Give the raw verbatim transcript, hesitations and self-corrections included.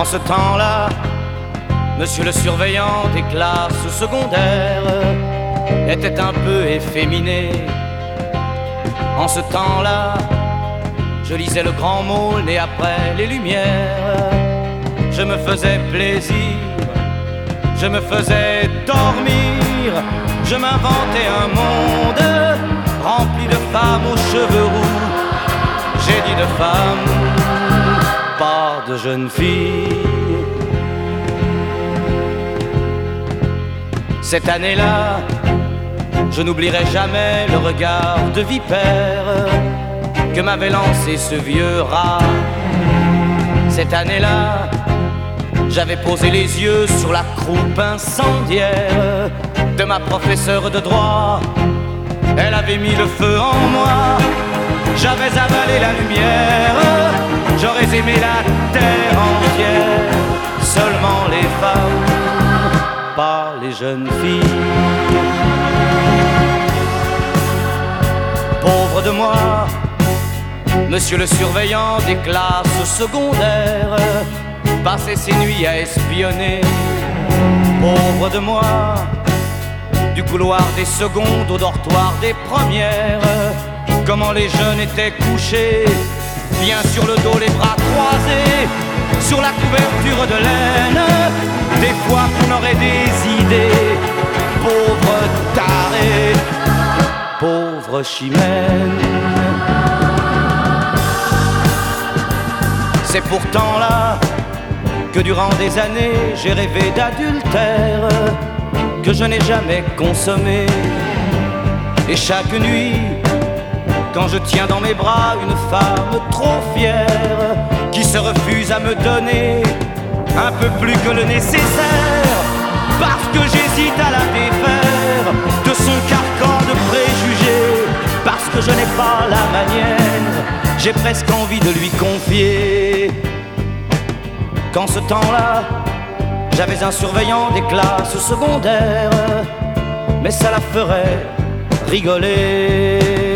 ce temps-là, monsieur le surveillant des classes secondaires était un peu efféminé. En ce temps-là, je lisais le grand môle né après les Lumières. Je me faisais plaisir, je me faisais dormir, je m'inventais un monde rempli de femmes aux cheveux roux. J'ai dit de femmes, pas de jeunes filles. Cette année-là, je n'oublierai jamais le regard de vipère que m'avait lancé ce vieux rat. Cette année-là, j'avais posé les yeux sur la croupe incendiaire de ma professeure de droit. Elle avait mis le feu en moi, j'avais avalé la lumière. J'aurais aimé la terre entière, seulement les femmes, pas les jeunes filles. Pauvre de moi, monsieur le surveillant des classes secondaires passait ses nuits à espionner. Pauvre de moi, du couloir des secondes au dortoir des premières, comment les jeunes étaient couchés, bien sur le dos, les bras croisés, sur la couverture de laine. Des fois qu'on aurait des idées, pauvre taré, pauvre chimène. C'est pourtant là que durant des années j'ai rêvé d'adultère que je n'ai jamais consommé. Et chaque nuit, quand je tiens dans mes bras une femme trop fière qui se refuse à me donner un peu plus que le nécessaire, parce que j'hésite à la défaire de son carcan de préjugés, parce que je n'ai pas la manière, j'ai presque envie de lui confier qu'en ce temps-là, j'avais un surveillant des classes secondaires, mais ça la ferait rigoler.